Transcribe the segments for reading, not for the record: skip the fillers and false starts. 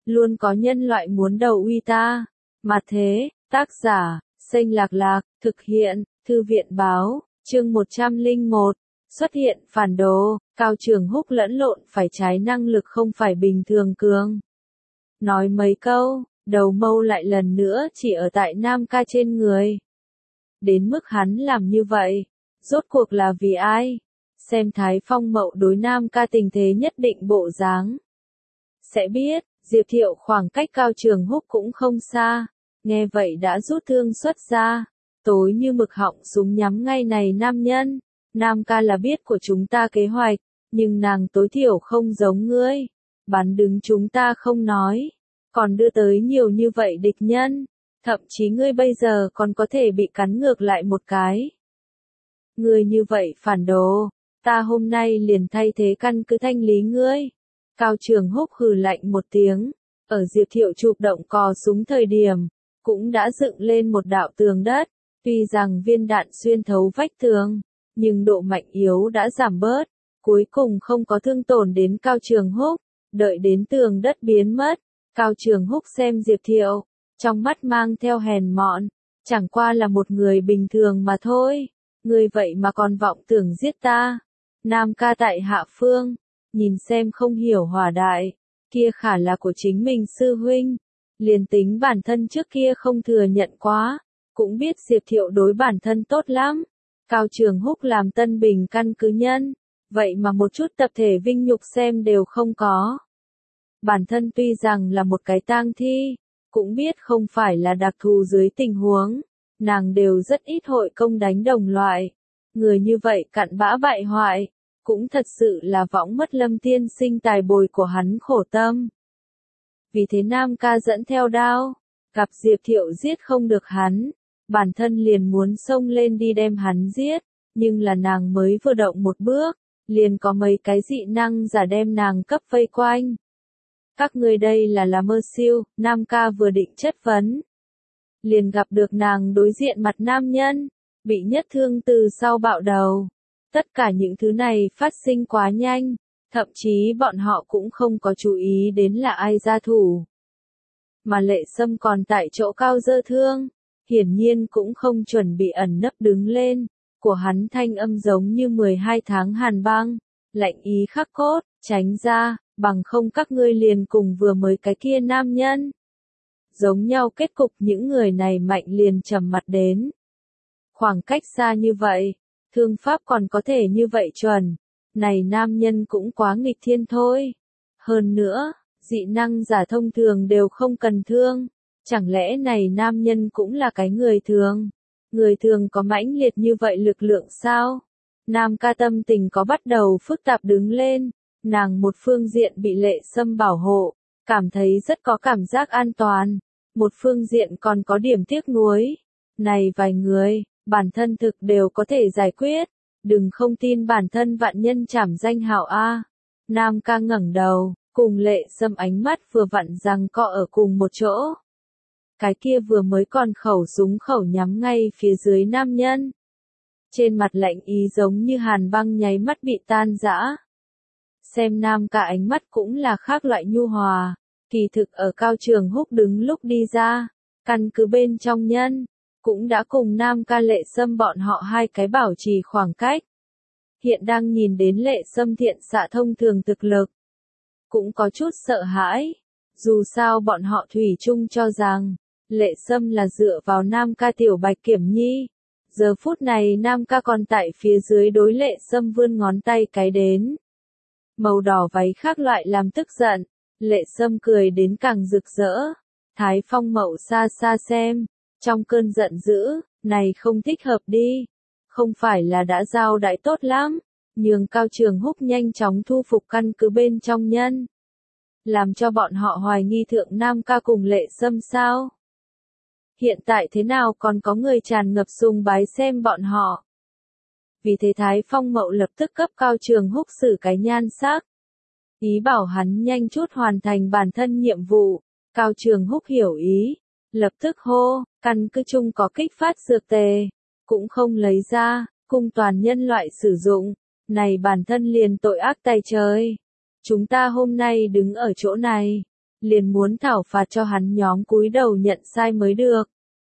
luôn có nhân loại muốn đầu uy ta. Mà thế, tác giả, Xanh Lạc Lạc, thực hiện, Thư viện báo, chương 101, xuất hiện phản đồ, Cao Trường Húc lẫn lộn phải trái năng lực không phải bình thường cường. Nói mấy câu, đầu mâu lại lần nữa chỉ ở tại Nam Ca trên người. Đến mức hắn làm như vậy, rốt cuộc là vì ai? Xem Thái Phong Mậu đối Nam Ca tình thế nhất định bộ dáng. Sẽ biết, Diệp Thiệu khoảng cách Cao Trường Húc cũng không xa, nghe vậy đã rút thương xuất ra, tối như mực họng súng nhắm ngay này nam nhân. Nam Ca là biết của chúng ta kế hoạch, nhưng nàng tối thiểu không giống ngươi, bắn đứng chúng ta không nói, còn đưa tới nhiều như vậy địch nhân, thậm chí ngươi bây giờ còn có thể bị cắn ngược lại một cái. Ngươi như vậy phản đồ, ta hôm nay liền thay thế căn cứ thanh lý ngươi. Cao Trường Húc hừ lạnh một tiếng, ở Diệp Thiệu chụp động cò súng thời điểm, cũng đã dựng lên một đạo tường đất, tuy rằng viên đạn xuyên thấu vách tường, nhưng độ mạnh yếu đã giảm bớt, cuối cùng không có thương tổn đến Cao Trường Húc, đợi đến tường đất biến mất, Cao Trường Húc xem Diệp Thiệu, trong mắt mang theo hèn mọn, chẳng qua là một người bình thường mà thôi, ngươi vậy mà còn vọng tưởng giết ta. Nam Ca tại hạ phương, nhìn xem không hiểu hòa đại, kia khả là của chính mình sư huynh, liền tính bản thân trước kia không thừa nhận quá, cũng biết Diệp Thiệu đối bản thân tốt lắm. Cao Trường Húc làm Tân Bình căn cứ nhân, vậy mà một chút tập thể vinh nhục xem đều không có. Bản thân tuy rằng là một cái tang thi, cũng biết không phải là đặc thù dưới tình huống, nàng đều rất ít hội công đánh đồng loại. Người như vậy cặn bã bại hoại, cũng thật sự là võng mất Lâm tiên sinh tài bồi của hắn khổ tâm. Vì thế Nam Ca dẫn theo đao, gặp Diệp Thiệu giết không được hắn, bản thân liền muốn xông lên đi đem hắn giết, nhưng là nàng mới vừa động một bước, liền có mấy cái dị năng giả đem nàng cấp vây quanh. Các ngươi đây là mơ siêu, Nam Ca vừa định chất vấn. Liền gặp được nàng đối diện mặt nam nhân, bị nhất thương từ sau bạo đầu. Tất cả những thứ này phát sinh quá nhanh, thậm chí bọn họ cũng không có chú ý đến là ai ra thủ. Mà Lệ Sâm còn tại chỗ cao giơ thương, hiển nhiên cũng không chuẩn bị ẩn nấp đứng lên, của hắn thanh âm giống như 12 tháng hàn băng, lạnh ý khắc cốt, tránh ra, bằng không các ngươi liền cùng vừa mới cái kia nam nhân. Giống nhau kết cục những người này mạnh liền trầm mặt đến. Khoảng cách xa như vậy, thương pháp còn có thể như vậy chuẩn, này nam nhân cũng quá nghịch thiên thôi. Hơn nữa, dị năng giả thông thường đều không cần thương, chẳng lẽ này nam nhân cũng là cái người thường? Người thường có mãnh liệt như vậy lực lượng sao? Nam Ca tâm tình có bắt đầu phức tạp đứng lên, nàng một phương diện bị Lệ Sâm bảo hộ, cảm thấy rất có cảm giác an toàn, một phương diện còn có điểm tiếc nuối. Này vài người, bản thân thực đều có thể giải quyết, đừng không tin bản thân vạn nhân trảm danh hảo a. Nam Ca ngẩng đầu, cùng Lệ Sâm ánh mắt vừa vặn giằng co ở cùng một chỗ. Cái kia vừa mới còn khẩu súng khẩu nhắm ngay phía dưới nam nhân. Trên mặt lạnh ý giống như hàn băng nháy mắt bị tan rã. Xem Nam Ca ánh mắt cũng là khác loại nhu hòa, kỳ thực ở Cao Trường Húc đứng lúc đi ra, căn cứ bên trong nhân, cũng đã cùng Nam Ca Lệ Sâm bọn họ hai cái bảo trì khoảng cách. Hiện đang nhìn đến Lệ Sâm thiện xạ thông thường thực lực, cũng có chút sợ hãi, dù sao bọn họ thủy chung cho rằng, Lệ Sâm là dựa vào Nam Ca tiểu bạch kiểm nhi. Giờ phút này Nam Ca còn tại phía dưới đối Lệ Sâm vươn ngón tay cái đến. Màu đỏ váy khác loại làm tức giận, Lệ Sâm cười đến càng rực rỡ. Thái Phong Mậu xa xa xem, trong cơn giận dữ, này không thích hợp đi. Không phải là đã giao đãi tốt lắm, nhường Cao Trường Húc nhanh chóng thu phục căn cứ bên trong nhân. Làm cho bọn họ hoài nghi thượng Nam Ca cùng Lệ Sâm sao? Hiện tại thế nào còn có người tràn ngập sùng bái xem bọn họ. Vì thế Thái Phong Mậu lập tức cấp Cao Trường Húc xử cái nhan sắc. Ý bảo hắn nhanh chút hoàn thành bản thân nhiệm vụ. Cao Trường Húc hiểu ý, lập tức hô, căn cứ chung có kích phát dược tề, cũng không lấy ra, cung toàn nhân loại sử dụng, này bản thân liền tội ác tày trời. Chúng ta hôm nay đứng ở chỗ này, liền muốn thảo phạt cho hắn nhóm cúi đầu nhận sai mới được.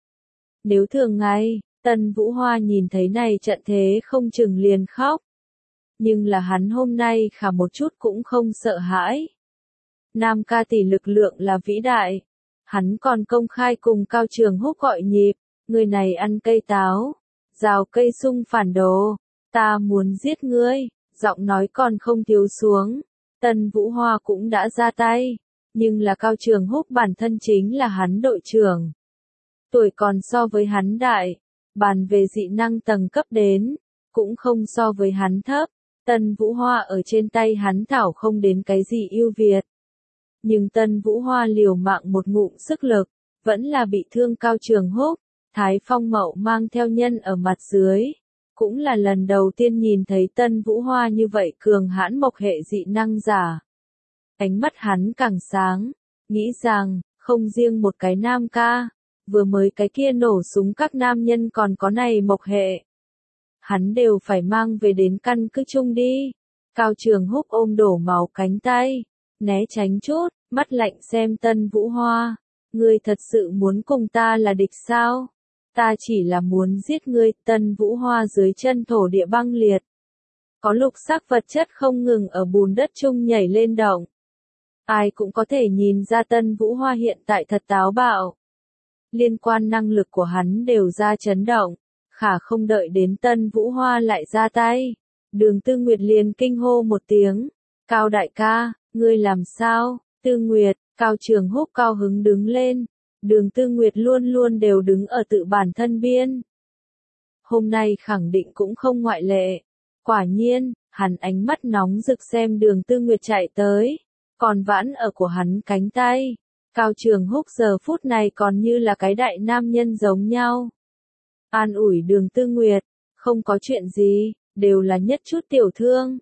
Nếu thường ngày, Tân Vũ Hoa nhìn thấy này trận thế không chừng liền khóc. Nhưng là hắn hôm nay khả một chút cũng không sợ hãi. Nam ca tỷ lực lượng là vĩ đại. Hắn còn công khai cùng Cao Trường Húc gọi nhịp, người này ăn cây táo, rào cây sung phản đồ, ta muốn giết ngươi, giọng nói còn không thiếu xuống. Tân Vũ Hoa cũng đã ra tay, nhưng là Cao Trường Húc bản thân chính là hắn đội trưởng. Tuổi còn so với hắn đại, bàn về dị năng tầng cấp đến, cũng không so với hắn thấp. Tân Vũ Hoa ở trên tay hắn thảo không đến cái gì ưu việt. Nhưng Tân Vũ Hoa liều mạng một ngụm sức lực, vẫn là bị thương Cao Trường Húc. Thái Phong Mậu mang theo nhân ở mặt dưới, cũng là lần đầu tiên nhìn thấy Tân Vũ Hoa như vậy cường hãn mộc hệ dị năng giả. Ánh mắt hắn càng sáng, nghĩ rằng, không riêng một cái nam ca, vừa mới cái kia nổ súng các nam nhân còn có này mộc hệ. Hắn đều phải mang về đến căn cứ chung đi. Cao Trường Húc ôm đổ máu cánh tay, né tránh chút, mắt lạnh xem Tân Vũ Hoa. Ngươi thật sự muốn cùng ta là địch sao? Ta chỉ là muốn giết ngươi. Tân Vũ Hoa dưới chân thổ địa băng liệt. Có lục sắc vật chất không ngừng ở bùn đất chung nhảy lên động. Ai cũng có thể nhìn ra Tân Vũ Hoa hiện tại thật táo bạo. Liên quan năng lực của hắn đều ra chấn động. Khả không đợi đến Tân Vũ Hoa lại ra tay. Đường Tư Nguyệt liền kinh hô một tiếng. Cao đại ca, ngươi làm sao? Tư Nguyệt, Cao Trường Húc cao hứng đứng lên. Đường Tư Nguyệt luôn luôn đều đứng ở tự bản thân biên. Hôm nay khẳng định cũng không ngoại lệ. Quả nhiên, hắn ánh mắt nóng rực xem Đường Tư Nguyệt chạy tới. Còn vãn ở của hắn cánh tay. Cao Trường Húc giờ phút này còn như là cái đại nam nhân giống nhau. An ủi Đường Tư Nguyệt, không có chuyện gì, đều là nhất chút tiểu thương.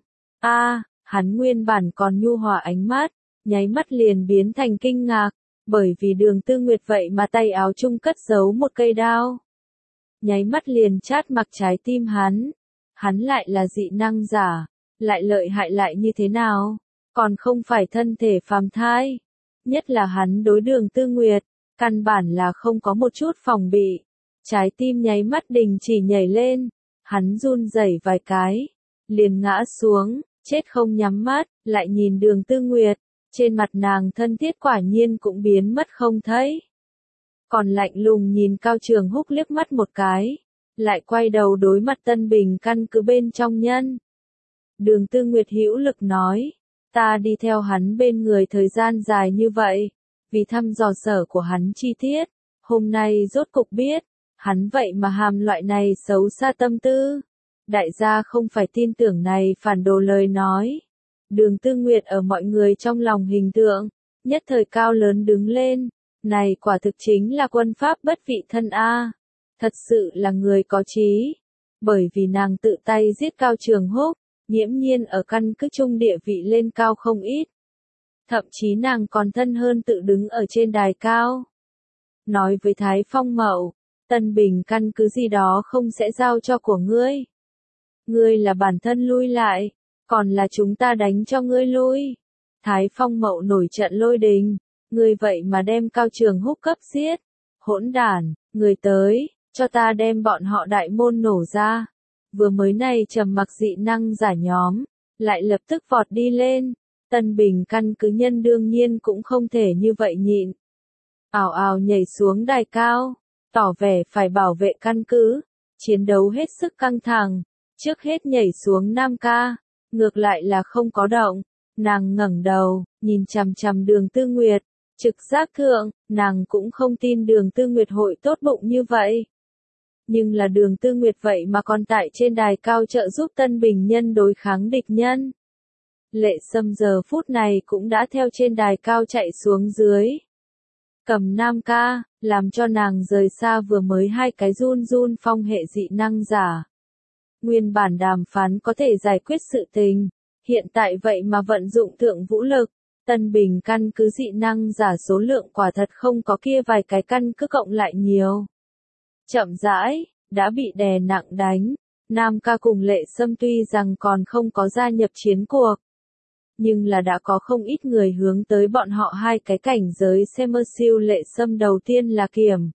Hắn nguyên bản còn nhu hòa ánh mắt, nháy mắt liền biến thành kinh ngạc, bởi vì Đường Tư Nguyệt vậy mà tay áo chung cất giấu một cây đao. Nháy mắt liền chát mặc trái tim hắn. Hắn lại là dị năng giả, lại lợi hại lại như thế nào, còn không phải thân thể phàm thai. Nhất là hắn đối Đường Tư Nguyệt, căn bản là không có một chút phòng bị. Trái tim nháy mắt đình chỉ nhảy lên, hắn run rẩy vài cái, liền ngã xuống, chết không nhắm mắt, lại nhìn Đường Tư Nguyệt, trên mặt nàng thân thiết quả nhiên cũng biến mất không thấy. Còn lạnh lùng nhìn Cao Trường Húc liếc mắt một cái, lại quay đầu đối mặt Tân Bình căn cứ bên trong nhân. Đường Tư Nguyệt hữu lực nói, ta đi theo hắn bên người thời gian dài như vậy, vì thăm dò sở của hắn chi tiết, hôm nay rốt cục biết. Hắn vậy mà hàm loại này xấu xa tâm tư. Đại gia không phải tin tưởng này phản đồ lời nói. Đường Tư Nguyệt ở mọi người trong lòng hình tượng, nhất thời cao lớn đứng lên. Này quả thực chính là quân pháp bất vị thân a. Thật sự là người có trí. Bởi vì nàng tự tay giết Cao Trường Húc, nghiễm nhiên ở căn cứ chung địa vị lên cao không ít. Thậm chí nàng còn thân hơn tự đứng ở trên đài cao. Nói với Thái Phong Mậu. Tân Bình căn cứ gì đó không sẽ giao cho của ngươi. Ngươi là bản thân lui lại, còn là chúng ta đánh cho ngươi lui. Thái Phong Mậu nổi trận lôi đình, ngươi vậy mà đem Cao Trường Húc cấp giết. Hỗn đản, người tới, cho ta đem bọn họ đại môn nổ ra. Vừa mới này trầm mặc dị năng giả nhóm, lại lập tức vọt đi lên. Tân Bình căn cứ nhân đương nhiên cũng không thể như vậy nhịn. Ào ào nhảy xuống đài cao. Tỏ vẻ phải bảo vệ căn cứ, chiến đấu hết sức căng thẳng, trước hết nhảy xuống Nam ca, ngược lại là không có động, nàng ngẩng đầu, nhìn chằm chằm Đường Tư Nguyệt, trực giác thượng, nàng cũng không tin Đường Tư Nguyệt hội tốt bụng như vậy. Nhưng là Đường Tư Nguyệt vậy mà còn tại trên đài cao trợ giúp Tân Bình nhân đối kháng địch nhân. Lệ Sâm giờ phút này cũng đã theo trên đài cao chạy xuống dưới. Cầm Nam ca, làm cho nàng rời xa vừa mới hai cái run run phong hệ dị năng giả. Nguyên bản đàm phán có thể giải quyết sự tình, hiện tại vậy mà vận dụng thượng vũ lực. Tân Bình căn cứ dị năng giả số lượng quả thật không có kia vài cái căn cứ cộng lại nhiều. Chậm rãi, đã bị đè nặng đánh. Nam ca cùng Lệ Sâm tuy rằng còn không có gia nhập chiến cuộc. nhưng là đã có không ít người hướng tới bọn họ hai cái cảnh giới xem siêu lệ sâm đầu tiên là kiểm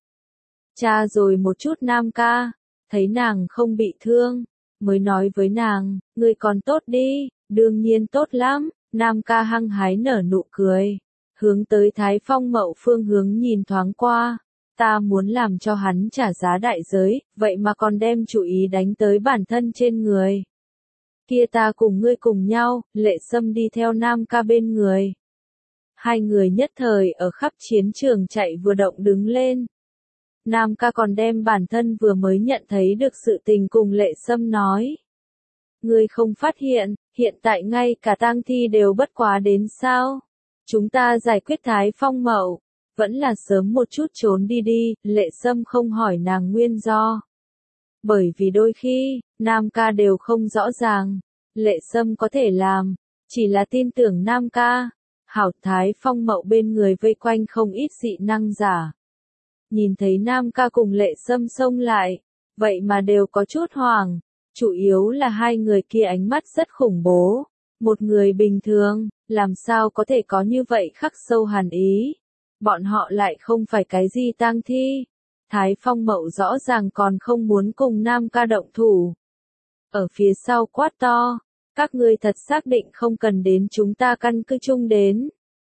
tra rồi một chút Nam ca, thấy nàng không bị thương, mới nói với nàng, ngươi còn tốt đi, đương nhiên tốt lắm, Nam ca hăng hái nở nụ cười, hướng tới Thái Phong Mậu phương hướng nhìn thoáng qua, ta muốn làm cho hắn trả giá đại giới, vậy mà còn đem chủ ý đánh tới bản thân trên người. Kia ta cùng ngươi cùng nhau, lệ sâm đi theo Nam ca bên người. Hai người nhất thời ở khắp chiến trường chạy vừa động đứng lên. Nam ca còn đem bản thân vừa mới nhận thấy được sự tình cùng lệ sâm nói. Ngươi không phát hiện tại ngay cả tang thi đều bất quá đến sao? Chúng ta giải quyết Thái Phong Mậu, vẫn là sớm một chút trốn đi đi, lệ sâm không hỏi nàng nguyên do. Bởi vì đôi khi, Nam ca đều không rõ ràng, lệ sâm có thể làm, chỉ là tin tưởng Nam ca. Hảo Thái Phong Mậu bên người vây quanh không ít dị năng giả. Nhìn thấy Nam ca cùng lệ sâm xông lại, vậy mà đều có chút hoảng, chủ yếu là hai người kia ánh mắt rất khủng bố. Một người bình thường, làm sao có thể có như vậy khắc sâu hàn ý. Bọn họ lại không phải cái gì tang thi. Thái Phong Mậu rõ ràng còn không muốn cùng Nam ca động thủ. Ở phía sau quát to, các ngươi thật xác định không cần đến chúng ta căn cứ chung đến.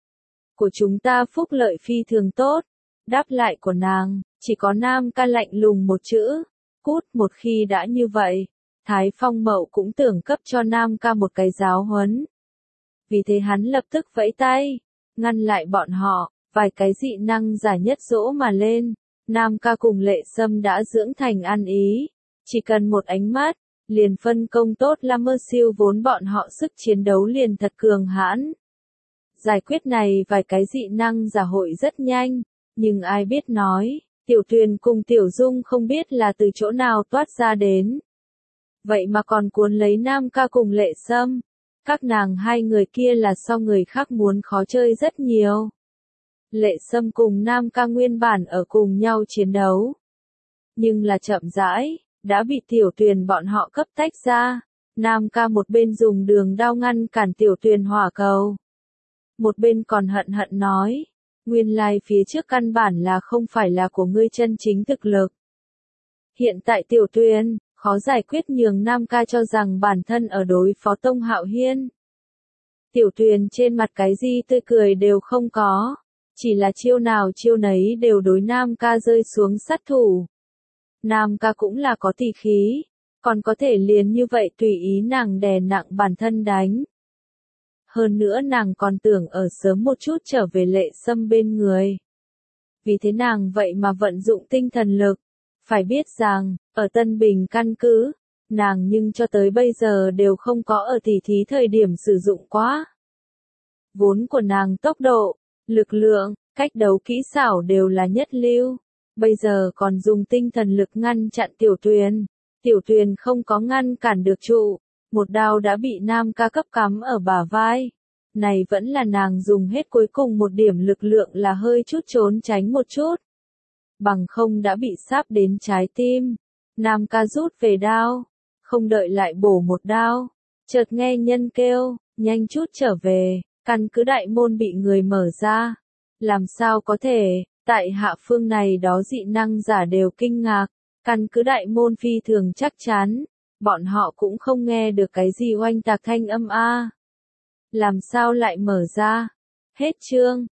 Của chúng ta phúc lợi phi thường tốt. Đáp lại của nàng, chỉ có Nam ca lạnh lùng một chữ, cút. Một khi đã như vậy, Thái Phong Mậu cũng tưởng cấp cho Nam ca một cái giáo huấn. Vì thế hắn lập tức vẫy tay, ngăn lại bọn họ, vài cái dị năng giả nhất dỗ mà lên. Nam ca cùng lệ sâm đã dưỡng thành ăn ý, chỉ cần một ánh mắt, liền phân công tốt Lammer siêu vốn bọn họ sức chiến đấu liền thật cường hãn. Giải quyết này vài cái dị năng giả hội rất nhanh, nhưng ai biết nói, Tiểu Tuyền cùng Tiểu Dung không biết là từ chỗ nào toát ra đến. Vậy mà còn cuốn lấy Nam ca cùng lệ sâm, các nàng hai người kia là so người khác muốn khó chơi rất nhiều. Lệ sâm cùng Nam ca nguyên bản ở cùng nhau chiến đấu. Nhưng là chậm rãi, đã bị Tiểu Tuyền bọn họ cấp tách ra. Nam ca một bên dùng đường đao ngăn cản Tiểu Tuyền hỏa cầu. Một bên còn hận hận nói, nguyên lai phía trước căn bản là không phải là của ngươi chân chính thực lực. Hiện tại Tiểu Tuyền, khó giải quyết nhường Nam ca cho rằng bản thân ở đối phó Tông Hạo Hiên. Tiểu Tuyền trên mặt cái gì tươi cười đều không có, chỉ là chiêu nào chiêu nấy đều đối Nam ca rơi xuống sát thủ. Nam ca cũng là có tỷ khí, còn có thể liền như vậy tùy ý nàng đè nặng bản thân đánh. Hơn nữa nàng còn tưởng ở sớm một chút trở về lệ sâm bên người. Vì thế nàng vậy mà vận dụng tinh thần lực. Phải biết rằng, ở Tân Bình căn cứ, nàng nhưng cho tới bây giờ đều không có ở tỉ thí thời điểm sử dụng quá. Vốn của nàng tốc độ, lực lượng, cách đấu kỹ xảo đều là nhất lưu. Bây giờ còn dùng tinh thần lực ngăn chặn Tiểu Tuyền. Tiểu Tuyền không có ngăn cản được trụ. Một đao đã bị Nam ca cấp cắm ở bả vai. Này vẫn là nàng dùng hết cuối cùng một điểm lực lượng là hơi chút trốn tránh một chút. Bằng không đã bị sáp đến trái tim. Nam ca rút về đao. Không đợi lại bổ một đao. Chợt nghe nhân kêu, nhanh chút trở về, căn cứ đại môn bị người mở ra. Làm sao có thể, tại hạ phương này đó dị năng giả đều kinh ngạc. Căn cứ đại môn phi thường chắc chắn. Bọn họ cũng không nghe được cái gì oanh tạc thanh âm a. Làm sao lại mở ra? Hết chương.